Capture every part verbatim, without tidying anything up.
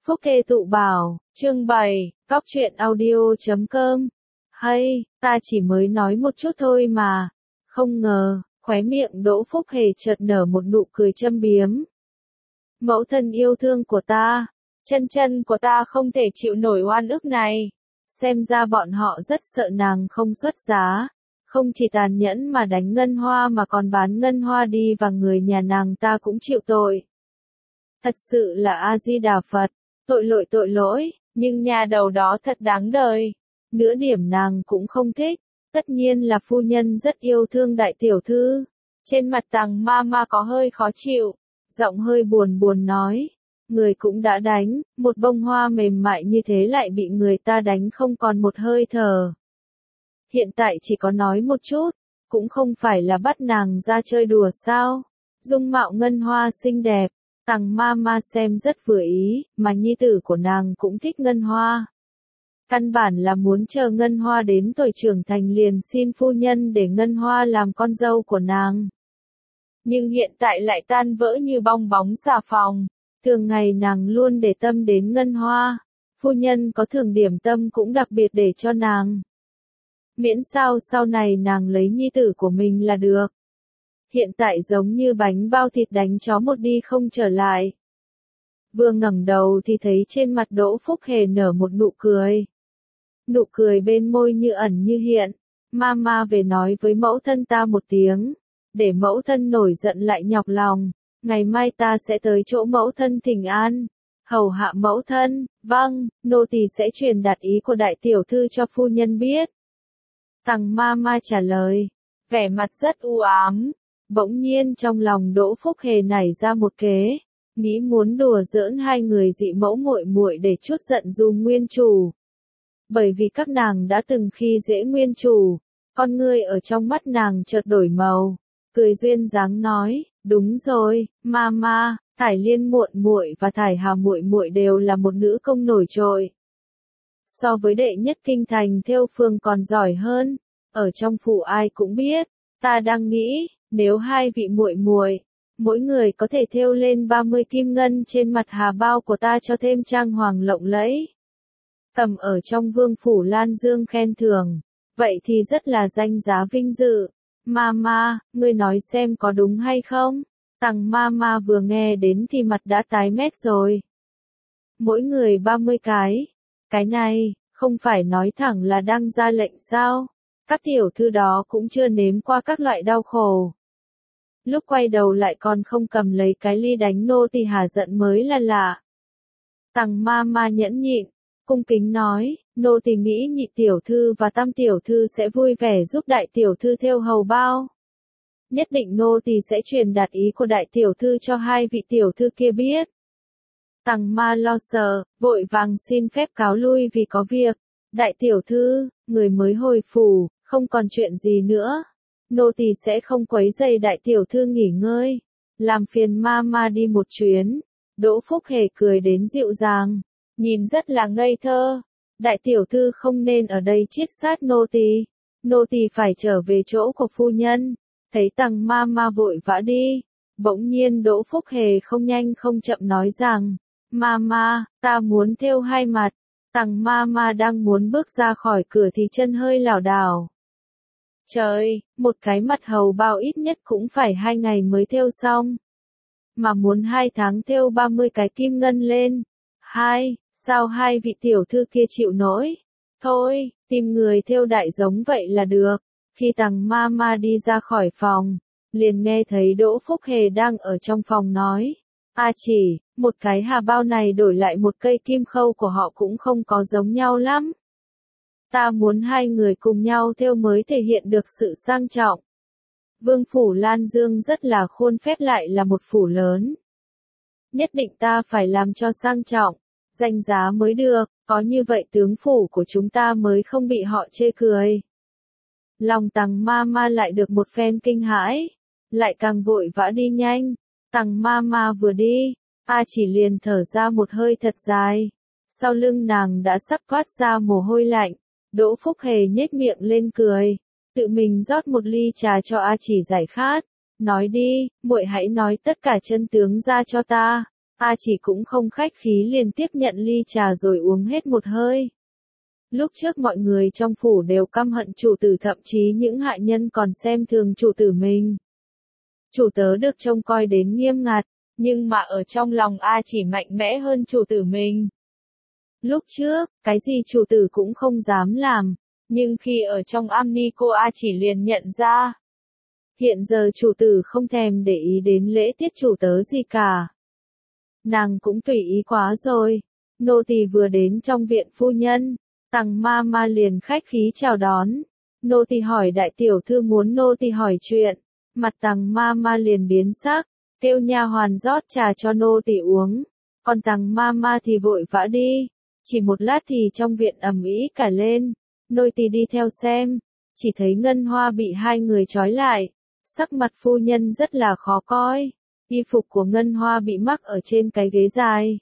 Phúc Thê Tụ Bảo, chương bảy, cóc truyện audio chấm com. Hay, ta chỉ mới nói một chút thôi mà. Không ngờ, khóe miệng Đỗ Phúc Hề chợt nở một nụ cười châm biếm. Mẫu thân yêu thương của ta, chân chân của ta không thể chịu nổi oan ức này. Xem ra bọn họ rất sợ nàng không xuất giá. Không chỉ tàn nhẫn mà đánh ngân hoa mà còn bán ngân hoa đi và người nhà nàng ta cũng chịu tội. Thật sự là A-di-đà Phật, tội lỗi tội lỗi, nhưng nhà đầu đó thật đáng đời. Nửa điểm nàng cũng không thích, tất nhiên là phu nhân rất yêu thương đại tiểu thư. Trên mặt Tằng ma ma có hơi khó chịu, giọng hơi buồn buồn nói, người cũng đã đánh, một bông hoa mềm mại như thế lại bị người ta đánh không còn một hơi thở. Hiện tại chỉ có nói một chút, cũng không phải là bắt nàng ra chơi đùa sao. Dung mạo ngân hoa xinh đẹp, Tằng ma ma xem rất vừa ý, mà nhi tử của nàng cũng thích ngân hoa. Căn bản là muốn chờ ngân hoa đến tuổi trưởng thành liền xin phu nhân để ngân hoa làm con dâu của nàng. Nhưng hiện tại lại tan vỡ như bong bóng xà phòng, thường ngày nàng luôn để tâm đến ngân hoa, phu nhân có thường điểm tâm cũng đặc biệt để cho nàng. Miễn sao sau này nàng lấy nhi tử của mình là được. Hiện tại giống như bánh bao thịt đánh chó một đi không trở lại. Vừa ngẩng đầu thì thấy trên mặt Đỗ Phúc Hề nở một nụ cười. Nụ cười bên môi như ẩn như hiện. Mama về nói với mẫu thân ta một tiếng, để mẫu thân nổi giận lại nhọc lòng. Ngày mai ta sẽ tới chỗ mẫu thân thỉnh an, hầu hạ mẫu thân. Vâng, nô tỳ sẽ truyền đạt ý của đại tiểu thư cho phu nhân biết. Tằng Mama trả lời, vẻ mặt rất u ám. Bỗng nhiên trong lòng Đỗ Phúc Hề nảy ra một kế, nghĩ muốn đùa giỡn hai người dị mẫu muội muội để chút giận Du nguyên chủ. Bởi vì các nàng đã từng khi dễ nguyên chủ, con ngươi ở trong mắt nàng chợt đổi màu, cười duyên dáng nói, đúng rồi, Mama, Thải Liên muội muội và Thải Hà muội muội đều là một nữ công nổi trội. So với đệ nhất kinh thành thêu phường còn giỏi hơn, ở trong phủ ai cũng biết, ta đang nghĩ, nếu hai vị muội muội, mỗi người có thể thêu lên ba mươi kim ngân trên mặt hà bao của ta cho thêm trang hoàng lộng lẫy. Tầm ở trong vương phủ Lan Dương khen thưởng, vậy thì rất là danh giá vinh dự. Mama, ngươi nói xem có đúng hay không? Tằng Mama vừa nghe đến thì mặt đã tái mét rồi. Mỗi người ba mươi cái. Cái này, không phải nói thẳng là đang ra lệnh sao? Các tiểu thư đó cũng chưa nếm qua các loại đau khổ. Lúc quay đầu lại còn không cầm lấy cái ly đánh nô tỳ hả giận mới là lạ. Tằng ma ma nhẫn nhịn, cung kính nói, nô tỳ nghĩ nhị tiểu thư và tam tiểu thư sẽ vui vẻ giúp đại tiểu thư thêu hầu bao. Nhất định nô tỳ sẽ truyền đạt ý của đại tiểu thư cho hai vị tiểu thư kia biết. Tằng ma lo sợ, vội vàng xin phép cáo lui vì có việc. Đại tiểu thư, người mới hồi phủ, không còn chuyện gì nữa. Nô tỳ sẽ không quấy rầy đại tiểu thư nghỉ ngơi. Làm phiền Mama đi một chuyến. Đỗ Phúc Hề cười đến dịu dàng, nhìn rất là ngây thơ. Đại tiểu thư không nên ở đây chiết sát nô tỳ. Nô tỳ phải trở về chỗ của phu nhân. Thấy Tằng Mama vội vã đi, bỗng nhiên Đỗ Phúc Hề không nhanh không chậm nói rằng, Mama, ta muốn thêu hai mặt. Tằng Mama đang muốn bước ra khỏi cửa thì chân hơi lảo đảo. Trời, một cái mặt hầu bao ít nhất cũng phải hai ngày mới thêu xong. Mà muốn hai tháng thêu ba mươi cái kim ngân lên. Hai, sao hai vị tiểu thư kia chịu nổi? Thôi, tìm người thêu đại giống vậy là được. Khi Tằng Mama đi ra khỏi phòng, liền nghe thấy Đỗ Phúc Hề đang ở trong phòng nói. A chỉ, một cái hà bao này đổi lại một cây kim khâu của họ cũng không có giống nhau lắm. Ta muốn hai người cùng nhau thêu mới thể hiện được sự sang trọng. Vương phủ Lan Dương rất là khuôn phép lại là một phủ lớn. Nhất định ta phải làm cho sang trọng, danh giá mới được, có như vậy tướng phủ của chúng ta mới không bị họ chê cười. Lòng Tằng Mama lại được một phen kinh hãi, lại càng vội vã đi nhanh. Tằng Mama vừa đi, A chỉ liền thở ra một hơi thật dài. Sau lưng nàng đã sắp thoát ra mồ hôi lạnh. Đỗ Phúc Hề nhếch miệng lên cười, tự mình rót một ly trà cho A chỉ giải khát, nói đi, muội hãy nói tất cả chân tướng ra cho ta. A chỉ cũng không khách khí liền tiếp nhận ly trà rồi uống hết một hơi. Lúc trước mọi người trong phủ đều căm hận chủ tử, thậm chí những hạ nhân còn xem thường chủ tử mình. Chủ tớ được trông coi đến nghiêm ngặt, nhưng mà ở trong lòng A chỉ mạnh mẽ hơn chủ tử mình. Lúc trước, cái gì chủ tử cũng không dám làm, nhưng khi ở trong am ni cô A chỉ liền nhận ra. Hiện giờ chủ tử không thèm để ý đến lễ tiết chủ tớ gì cả. Nàng cũng tùy ý quá rồi. Nô tỳ vừa đến trong viện phu nhân, Tằng ma ma liền khách khí chào đón. Nô tỳ hỏi đại tiểu thư muốn nô tỳ hỏi chuyện. Mặt Tằng ma ma liền biến sắc, kêu nha hoàn rót trà cho nô tỳ uống. Còn Tằng ma ma thì vội vã đi. Chỉ một lát thì trong viện ầm ĩ cả lên. Nô tỳ đi theo xem, chỉ thấy Ngân Hoa bị hai người trói lại. Sắc mặt phu nhân rất là khó coi. Y phục của Ngân Hoa bị mắc ở trên cái ghế dài.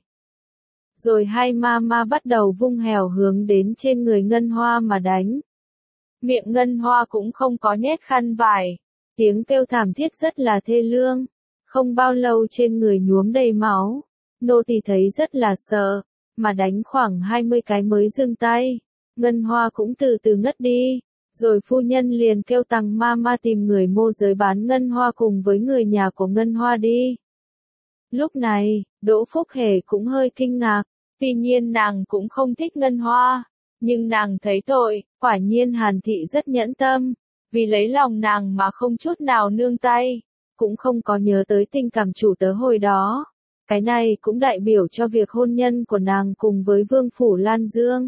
Rồi hai ma ma bắt đầu vung hèo hướng đến trên người Ngân Hoa mà đánh. Miệng Ngân Hoa cũng không có nhét khăn vải. Tiếng kêu thảm thiết rất là thê lương. Không bao lâu trên người nhuốm đầy máu. Nô tỳ thấy rất là sợ, mà đánh khoảng hai mươi cái mới dừng tay. Ngân Hoa cũng từ từ ngất đi. Rồi phu nhân liền kêu Tằng ma ma tìm người môi giới bán Ngân Hoa cùng với người nhà của Ngân Hoa đi. Lúc này, Đỗ Phúc Hề cũng hơi kinh ngạc, tuy nhiên nàng cũng không thích Ngân Hoa, nhưng nàng thấy tội, quả nhiên Hàn Thị rất nhẫn tâm, vì lấy lòng nàng mà không chút nào nương tay, cũng không có nhớ tới tình cảm chủ tớ hồi đó. Cái này cũng đại biểu cho việc hôn nhân của nàng cùng với Vương Phủ Lan Dương.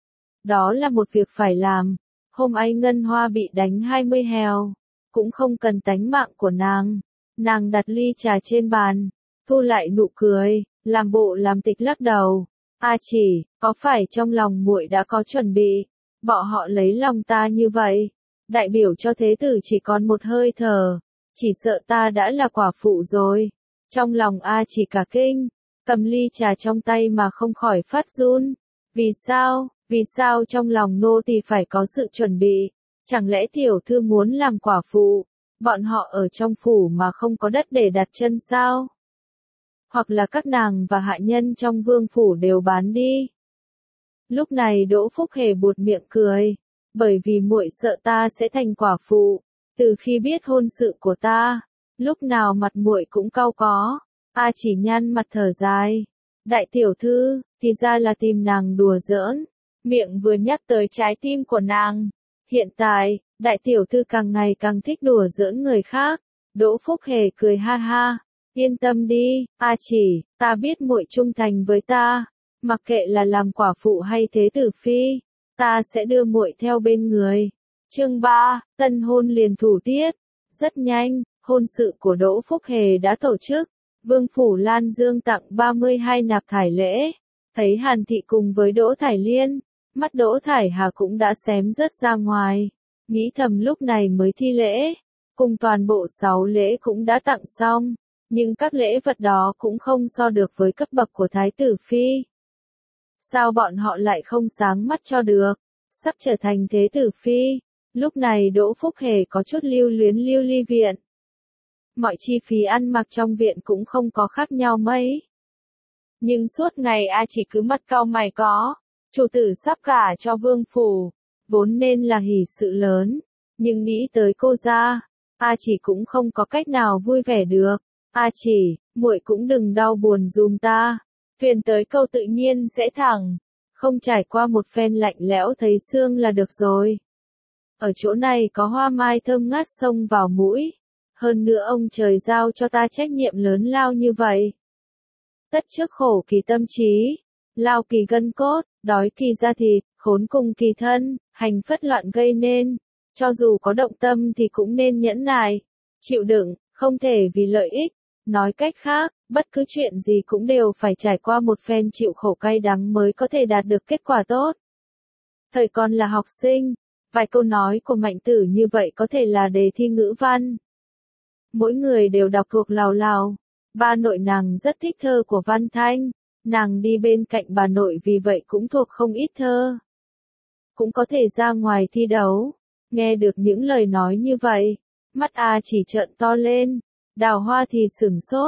Đó là một việc phải làm. Hôm ấy Ngân Hoa bị đánh hai mươi hèo, cũng không cần tánh mạng của nàng. Nàng đặt ly trà trên bàn, thu lại nụ cười, làm bộ làm tịch lắc đầu. A chỉ, có phải trong lòng muội đã có chuẩn bị, bọn họ lấy lòng ta như vậy, đại biểu cho thế tử chỉ còn một hơi thở, chỉ sợ ta đã là quả phụ rồi. Trong lòng A chỉ cả kinh, cầm ly trà trong tay mà không khỏi phát run. Vì sao? Vì sao trong lòng nô tỳ phải có sự chuẩn bị? Chẳng lẽ tiểu thư muốn làm quả phụ? Bọn họ ở trong phủ mà không có đất để đặt chân sao? Hoặc là các nàng và hạ nhân trong vương phủ đều bán đi? Lúc này Đỗ Phúc Hề buột miệng cười, bởi vì muội sợ ta sẽ thành quả phụ. Từ khi biết hôn sự của ta, lúc nào mặt muội cũng cau có. A chỉ nhăn mặt thở dài. Đại tiểu thư, thì ra là tìm nàng đùa giỡn. Miệng vừa nhắc tới trái tim của nàng. Hiện tại, đại tiểu thư càng ngày càng thích đùa giỡn người khác. Đỗ Phúc Hề cười ha ha. Yên tâm đi, A chỉ, ta biết muội trung thành với ta. Mặc kệ là làm quả phụ hay thế tử phi, ta sẽ đưa muội theo bên người. Chương ba, tân hôn liền thủ tiết. Rất nhanh, hôn sự của Đỗ Phúc Hề đã tổ chức. Vương Phủ Lan Dương tặng ba mươi hai nạp thải lễ. Thấy Hàn Thị cùng với Đỗ Thải Liên, mắt Đỗ Thải Hà cũng đã xém rớt ra ngoài. Nghĩ thầm lúc này mới thi lễ, cùng toàn bộ sáu lễ cũng đã tặng xong, nhưng các lễ vật đó cũng không so được với cấp bậc của Thái tử Phi. Sao bọn họ lại không sáng mắt cho được, sắp trở thành thế tử Phi. Lúc này Đỗ Phúc Hề có chút lưu luyến lưu ly viện. Mọi chi phí ăn mặc trong viện cũng không có khác nhau mấy. Nhưng suốt ngày A chỉ cứ mắt cau mày có, chủ tử sắp gả cho vương phủ, vốn nên là hỷ sự lớn, nhưng nghĩ tới cô gia, A chỉ cũng không có cách nào vui vẻ được. A chỉ, muội cũng đừng đau buồn dùm ta, thuyền tới câu tự nhiên sẽ thẳng, không trải qua một phen lạnh lẽo thấy xương là được rồi. Ở chỗ này có hoa mai thơm ngát xông vào mũi, hơn nữa ông trời giao cho ta trách nhiệm lớn lao như vậy. Tất trước khổ kỳ tâm trí, lao kỳ gân cốt, đói kỳ da thịt, khốn cùng kỳ thân, hành phất loạn gây nên. Cho dù có động tâm thì cũng nên nhẫn nại, chịu đựng, không thể vì lợi ích. Nói cách khác, bất cứ chuyện gì cũng đều phải trải qua một phen chịu khổ cay đắng mới có thể đạt được kết quả tốt. Thời còn là học sinh, vài câu nói của Mạnh Tử như vậy có thể là đề thi ngữ văn. Mỗi người đều đọc thuộc lào lào. Ba nội nàng rất thích thơ của Văn Thanh, nàng đi bên cạnh bà nội vì vậy cũng thuộc không ít thơ. Cũng có thể ra ngoài thi đấu. Nghe được những lời nói như vậy, mắt A chỉ trợn to lên, Đào Hoa thì sửng sốt,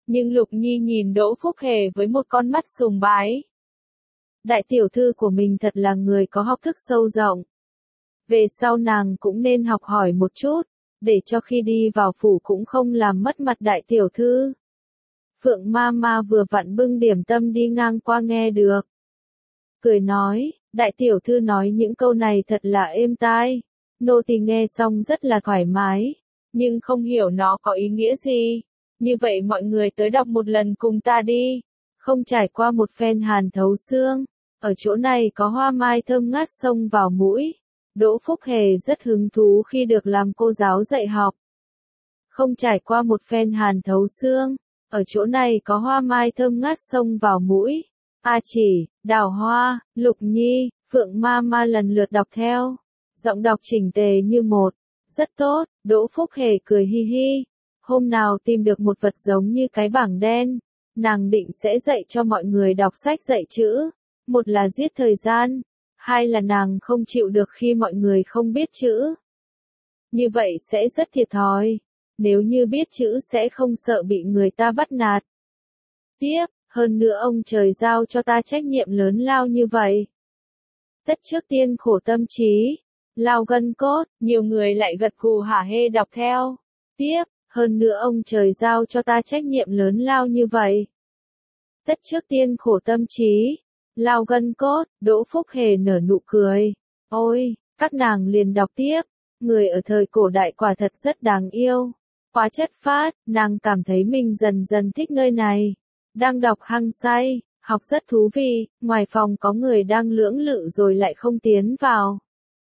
Nhưng Lục Nhi nhìn Đỗ Phúc Hề với một con mắt sùng bái. Đại tiểu thư của mình thật là người có học thức sâu rộng. Về sau nàng cũng nên học hỏi một chút, để cho khi đi vào phủ cũng không làm mất mặt đại tiểu thư. Phượng ma ma vừa vặn bưng điểm tâm đi ngang qua nghe được. Cười nói, đại tiểu thư nói những câu này thật là êm tai. Nô tỳ nghe xong rất là thoải mái, nhưng không hiểu nó có ý nghĩa gì. Như vậy mọi người tới đọc một lần cùng ta đi. Không trải qua một phen hàn thấu xương, ở chỗ này có hoa mai thơm ngát xông vào mũi. Đỗ Phúc Hề rất hứng thú khi được làm cô giáo dạy học. Không trải qua một phen hàn thấu xương, ở chỗ này có hoa mai thơm ngát xông vào mũi. A Chỉ, Đào Hoa, Lục Nhi, Phượng ma ma lần lượt đọc theo. Giọng đọc chỉnh tề như một. Rất tốt, Đỗ Phúc Hề cười hi hi. Hôm nào tìm được một vật giống như cái bảng đen, nàng định sẽ dạy cho mọi người đọc sách dạy chữ. Một là giết thời gian, hai là nàng không chịu được khi mọi người không biết chữ. Như vậy sẽ rất thiệt thòi. Nếu như biết chữ sẽ không sợ bị người ta bắt nạt. Tiếp, hơn nữa ông trời giao cho ta trách nhiệm lớn lao như vậy. Tất trước tiên khổ tâm trí, lao gân cốt, nhiều người lại gật gù hả hê đọc theo. Tiếp, hơn nữa ông trời giao cho ta trách nhiệm lớn lao như vậy. Tất trước tiên khổ tâm trí, lao gân cốt, Đỗ Phúc Hề nở nụ cười. Ôi, các nàng liền đọc tiếp, người ở thời cổ đại quả thật rất đáng yêu. Quá chất phát, nàng cảm thấy mình dần dần thích nơi này. Đang đọc hăng say, học rất thú vị, ngoài phòng có người đang lưỡng lự rồi lại không tiến vào.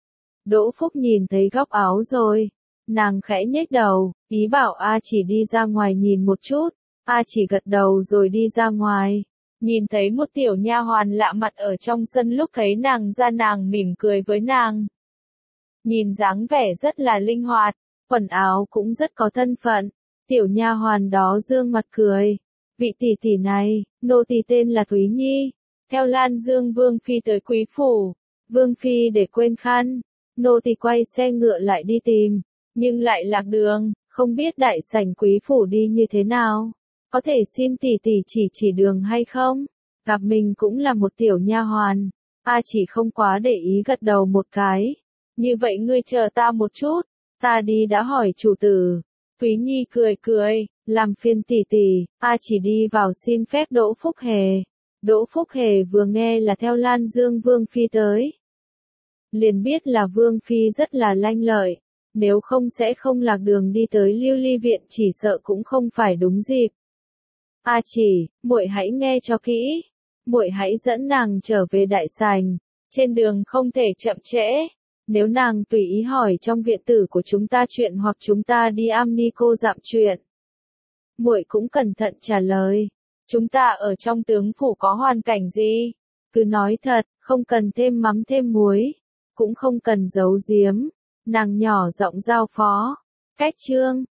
Đỗ Phúc nhìn thấy góc áo rồi. Nàng khẽ nhếch đầu, ý bảo A Chỉ đi ra ngoài nhìn một chút. A Chỉ gật đầu rồi đi ra ngoài. Nhìn thấy một tiểu nha hoàn lạ mặt ở trong sân, lúc thấy nàng ra nàng mỉm cười với nàng. Nhìn dáng vẻ rất là linh hoạt, quần áo cũng rất có thân phận. Tiểu nha hoàn đó dương mặt cười. Vị tỷ tỷ này, nô tỳ tên là Thúy Nhi. Theo Lan Dương Vương Phi tới quý phủ. Vương Phi để quên khăn. Nô tỳ quay xe ngựa lại đi tìm. Nhưng lại lạc đường, không biết đại sảnh quý phủ đi như thế nào. Có thể xin tỷ tỷ chỉ chỉ đường hay không? Gặp mình cũng là một tiểu nha hoàn. A Chỉ không quá để ý gật đầu một cái. Như vậy ngươi chờ ta một chút. Ta đi đã hỏi chủ tử. Thúy Nhi cười cười, làm phiền tỷ tỷ. A Chỉ đi vào xin phép Đỗ Phúc Hề. Đỗ Phúc Hề vừa nghe là theo Lan Dương Vương Phi tới. Liền biết là Vương Phi rất là lanh lợi. Nếu không sẽ không lạc đường đi tới Lưu Ly Viện, chỉ sợ cũng không phải đúng dịp. A Chỉ, muội hãy nghe cho kỹ. Muội hãy dẫn nàng trở về đại sảnh. Trên đường không thể chậm trễ. Nếu nàng tùy ý hỏi trong viện tử của chúng ta chuyện hoặc chúng ta đi am ni cô dặm chuyện, muội cũng cẩn thận trả lời. Chúng ta ở trong tướng phủ có hoàn cảnh gì? Cứ nói thật, không cần thêm mắm thêm muối. Cũng không cần giấu giếm. Nàng nhỏ giọng giao phó. Cách chương.